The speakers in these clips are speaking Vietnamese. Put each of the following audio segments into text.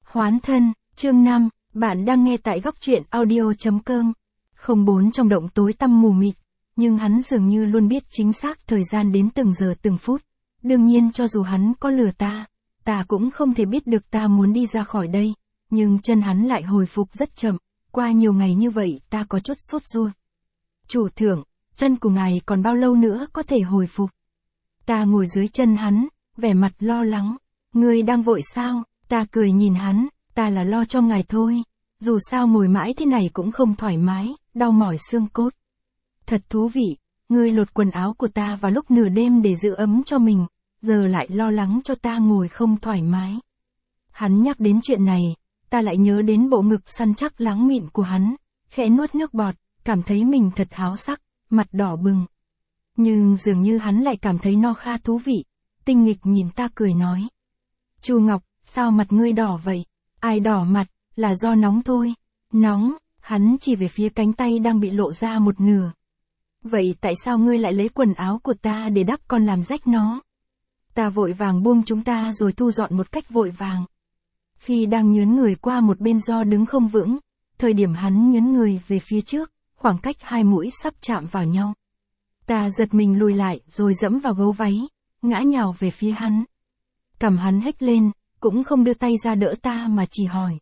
Hoán thân, chương 5, bạn đang nghe tại góc truyện audio.com. 04 trong động tối tăm mù mịt, nhưng hắn dường như luôn biết chính xác thời gian đến từng giờ từng phút. Đương nhiên cho dù hắn có lừa ta cũng không thể biết được ta muốn đi ra khỏi đây, nhưng chân hắn lại hồi phục rất chậm, qua nhiều ngày như vậy ta có chút sốt ruột. Chủ thượng, chân của ngài còn bao lâu nữa có thể hồi phục? Ta ngồi dưới chân hắn, vẻ mặt lo lắng. Ngươi đang vội sao? Ta cười nhìn hắn, ta là lo cho ngài thôi. Dù sao ngồi mãi thế này cũng không thoải mái, đau mỏi xương cốt. Thật thú vị, ngươi lột quần áo của ta vào lúc nửa đêm để giữ ấm cho mình, giờ lại lo lắng cho ta ngồi không thoải mái. Hắn nhắc đến chuyện này, ta lại nhớ đến bộ ngực săn chắc láng mịn của hắn, khẽ nuốt nước bọt, cảm thấy mình thật háo sắc, mặt đỏ bừng. Nhưng dường như hắn lại cảm thấy no kha thú vị, tinh nghịch nhìn ta cười nói. Chu Ngọc, sao mặt ngươi đỏ vậy? Ai đỏ mặt, là do nóng thôi. Nóng, hắn chỉ về phía cánh tay đang bị lộ ra một nửa. Vậy tại sao ngươi lại lấy quần áo của ta để đắp còn làm rách nó? Ta vội vàng buông chúng ta rồi thu dọn một cách vội vàng. Khi đang nhướn người qua một bên do đứng không vững, thời điểm hắn nhướn người về phía trước, khoảng cách hai mũi sắp chạm vào nhau. Ta giật mình lùi lại rồi dẫm vào gấu váy, ngã nhào về phía hắn. Cằm hắn hếch lên, cũng không đưa tay ra đỡ ta mà chỉ hỏi.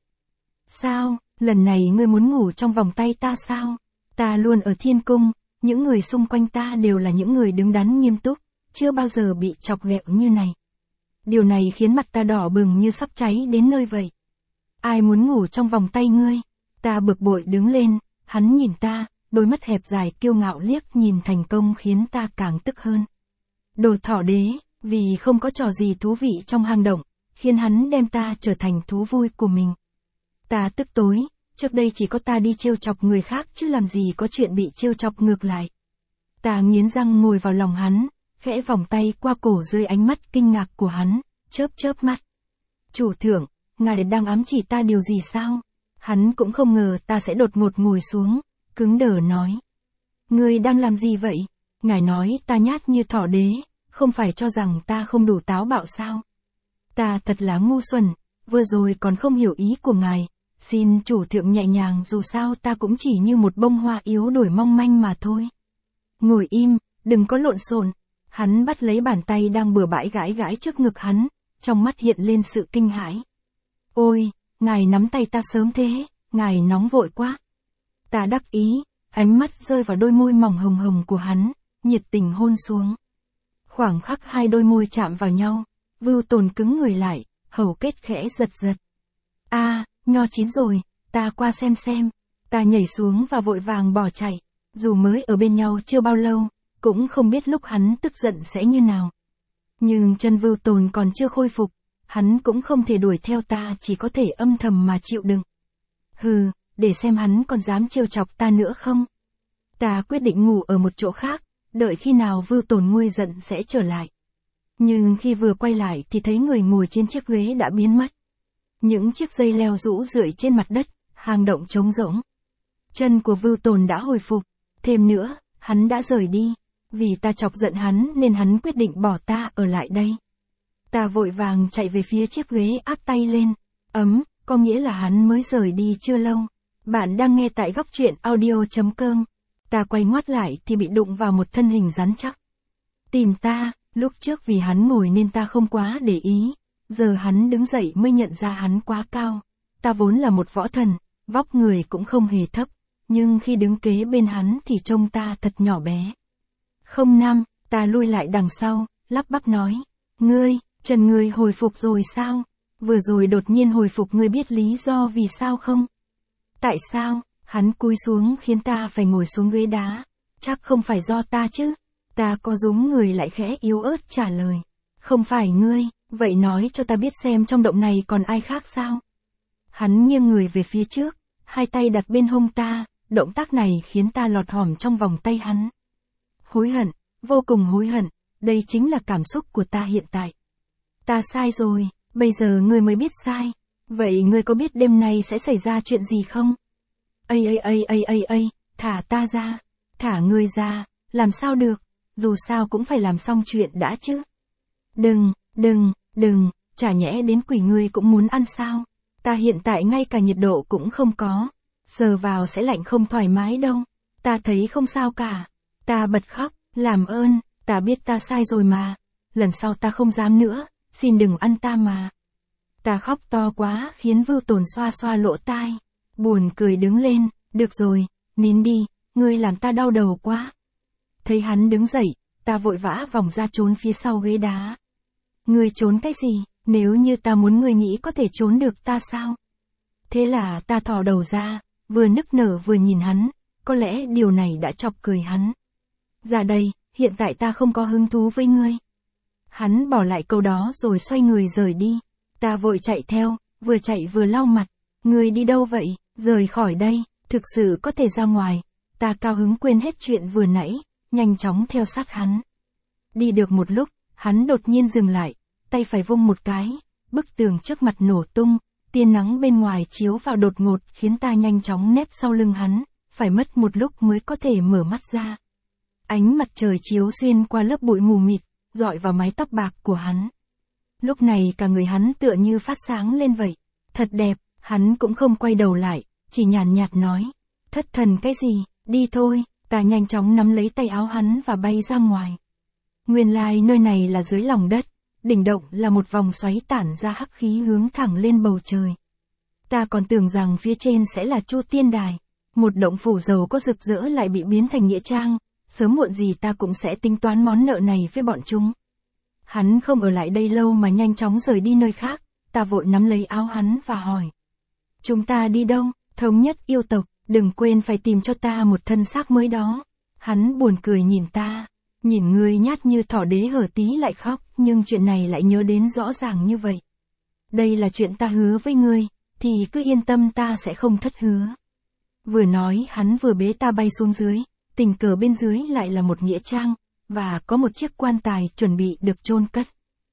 Sao, lần này ngươi muốn ngủ trong vòng tay ta sao? Ta luôn ở thiên cung, những người xung quanh ta đều là những người đứng đắn nghiêm túc, chưa bao giờ bị chọc ghẹo như này. Điều này khiến mặt ta đỏ bừng như sắp cháy đến nơi vậy. Ai muốn ngủ trong vòng tay ngươi? Ta bực bội đứng lên, hắn nhìn ta, đôi mắt hẹp dài kiêu ngạo liếc nhìn thành công khiến ta càng tức hơn. Đồ thỏ đế, vì không có trò gì thú vị trong hang động, khiến hắn đem ta trở thành thú vui của mình. Ta tức tối, trước đây chỉ có ta đi trêu chọc người khác chứ làm gì có chuyện bị trêu chọc ngược lại. Ta nghiến răng ngồi vào lòng hắn, khẽ vòng tay qua cổ dưới ánh mắt kinh ngạc của hắn, chớp chớp mắt. Chủ thượng, ngài đang ám chỉ ta điều gì sao? Hắn cũng không ngờ ta sẽ đột ngột ngồi xuống, cứng đờ nói. Ngươi đang làm gì vậy? Ngài nói ta nhát như thỏ đế, không phải cho rằng ta không đủ táo bạo sao? Ta thật là ngu xuẩn, vừa rồi còn không hiểu ý của ngài, xin chủ thượng nhẹ nhàng dù sao ta cũng chỉ như một bông hoa yếu đuổi mong manh mà thôi. Ngồi im, đừng có lộn xộn. Hắn bắt lấy bàn tay đang bừa bãi gãi gãi trước ngực hắn, trong mắt hiện lên sự kinh hãi. Ôi, ngài nắm tay ta sớm thế, ngài nóng vội quá. Ta đắc ý, ánh mắt rơi vào đôi môi mỏng hồng hồng của hắn, nhiệt tình hôn xuống. Khoảng khắc hai đôi môi chạm vào nhau, Vưu Tồn cứng người lại, hầu kết khẽ giật giật. Nho chín rồi, ta qua xem. Ta nhảy xuống và vội vàng bỏ chạy, dù mới ở bên nhau chưa bao lâu, cũng không biết lúc hắn tức giận sẽ như nào. Nhưng chân Vưu Tồn còn chưa khôi phục, hắn cũng không thể đuổi theo ta, chỉ có thể âm thầm mà chịu đựng. Hừ, để xem hắn còn dám trêu chọc ta nữa không. Ta quyết định ngủ ở một chỗ khác, đợi khi nào Vưu Tồn nguôi giận sẽ trở lại. Nhưng khi vừa quay lại thì thấy người ngồi trên chiếc ghế đã biến mất. Những chiếc dây leo rũ rượi trên mặt đất, hang động trống rỗng. Chân của Vưu Tồn đã hồi phục, thêm nữa, hắn đã rời đi. Vì ta chọc giận hắn nên hắn quyết định bỏ ta ở lại đây. Ta vội vàng chạy về phía chiếc ghế áp tay lên. Có nghĩa là hắn mới rời đi chưa lâu. Bạn đang nghe tại góc truyện audio.com. Ta quay ngoắt lại thì bị đụng vào một thân hình rắn chắc. Tìm ta, lúc trước vì hắn ngồi nên ta không quá để ý. Giờ hắn đứng dậy mới nhận ra hắn quá cao. Ta vốn là một võ thần, vóc người cũng không hề thấp. Nhưng khi đứng kế bên hắn thì trông ta thật nhỏ bé. Ta lui lại đằng sau, lắp bắp nói. Chân ngươi hồi phục rồi sao? Vừa rồi đột nhiên hồi phục, ngươi biết lý do vì sao không? Tại sao? Hắn cúi xuống khiến ta phải ngồi xuống ghế đá. Chắc không phải do ta chứ? Ta co rúm người lại khẽ yếu ớt trả lời. Không phải ngươi, vậy nói cho ta biết xem trong động này còn ai khác sao? Hắn nghiêng người về phía trước, hai tay đặt bên hông ta, động tác này khiến ta lọt hỏm trong vòng tay hắn. Hối hận, vô cùng hối hận, đây chính là cảm xúc của ta hiện tại. Ta sai rồi, bây giờ ngươi mới biết sai. Vậy ngươi có biết đêm nay sẽ xảy ra chuyện gì không? Thả ta ra, thả ngươi ra, làm sao được, dù sao cũng phải làm xong chuyện đã chứ. Đừng, chả nhẽ đến quỷ ngươi cũng muốn ăn sao? Ta hiện tại ngay cả nhiệt độ cũng không có. Sờ vào sẽ lạnh không thoải mái đâu. Ta thấy không sao cả. Ta bật khóc, làm ơn, ta biết ta sai rồi mà. Lần sau ta không dám nữa, xin đừng ăn ta mà. Ta khóc to quá khiến Vưu Tồn xoa xoa lỗ tai. Buồn cười đứng lên, được rồi, nín đi, ngươi làm ta đau đầu quá. Thấy hắn đứng dậy, ta vội vã vòng ra trốn phía sau ghế đá. Ngươi trốn cái gì, nếu như ta muốn ngươi nghĩ có thể trốn được ta sao? Thế là ta thò đầu ra, vừa nức nở vừa nhìn hắn, có lẽ điều này đã chọc cười hắn. Ra đây, hiện tại ta không có hứng thú với ngươi. Hắn bỏ lại câu đó rồi xoay người rời đi. Ta vội chạy theo, vừa chạy vừa lau mặt. Ngươi đi đâu vậy, rời khỏi đây, thực sự có thể ra ngoài. Ta cao hứng quên hết chuyện vừa nãy, nhanh chóng theo sát hắn. Đi được một lúc, hắn đột nhiên dừng lại, tay phải vung một cái, bức tường trước mặt nổ tung, tia nắng bên ngoài chiếu vào đột ngột khiến ta nhanh chóng nép sau lưng hắn, phải mất một lúc mới có thể mở mắt ra. Ánh mặt trời chiếu xuyên qua lớp bụi mù mịt, rọi vào mái tóc bạc của hắn. Lúc này cả người hắn tựa như phát sáng lên vậy. Thật đẹp, hắn cũng không quay đầu lại, chỉ nhàn nhạt nói. Thất thần cái gì, đi thôi, ta nhanh chóng nắm lấy tay áo hắn và bay ra ngoài. Nguyên lai nơi này là dưới lòng đất, đỉnh động là một vòng xoáy tản ra hắc khí hướng thẳng lên bầu trời. Ta còn tưởng rằng phía trên sẽ là Chu Tiên Đài, một động phủ giàu có rực rỡ lại bị biến thành nghĩa trang, sớm muộn gì ta cũng sẽ tính toán món nợ này với bọn chúng. Hắn không ở lại đây lâu mà nhanh chóng rời đi nơi khác, ta vội nắm lấy áo hắn và hỏi. Chúng ta đi đâu, thống nhất yêu tộc, đừng quên phải tìm cho ta một thân xác mới đó. Hắn buồn cười nhìn ta, nhìn ngươi nhát như thỏ đế hở tí lại khóc, nhưng chuyện này lại nhớ đến rõ ràng như vậy. Đây là chuyện ta hứa với ngươi, thì cứ yên tâm ta sẽ không thất hứa. Vừa nói hắn vừa bế ta bay xuống dưới, tình cờ bên dưới lại là một nghĩa trang, và có một chiếc quan tài chuẩn bị được chôn cất.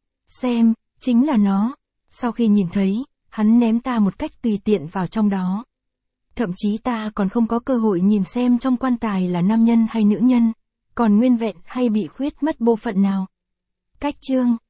Xem, chính là nó. Sau khi nhìn thấy, hắn ném ta một cách tùy tiện vào trong đó. Thậm chí ta còn không có cơ hội nhìn xem trong quan tài là nam nhân hay nữ nhân, còn nguyên vẹn hay bị khuyết mất bộ phận nào. Cách chương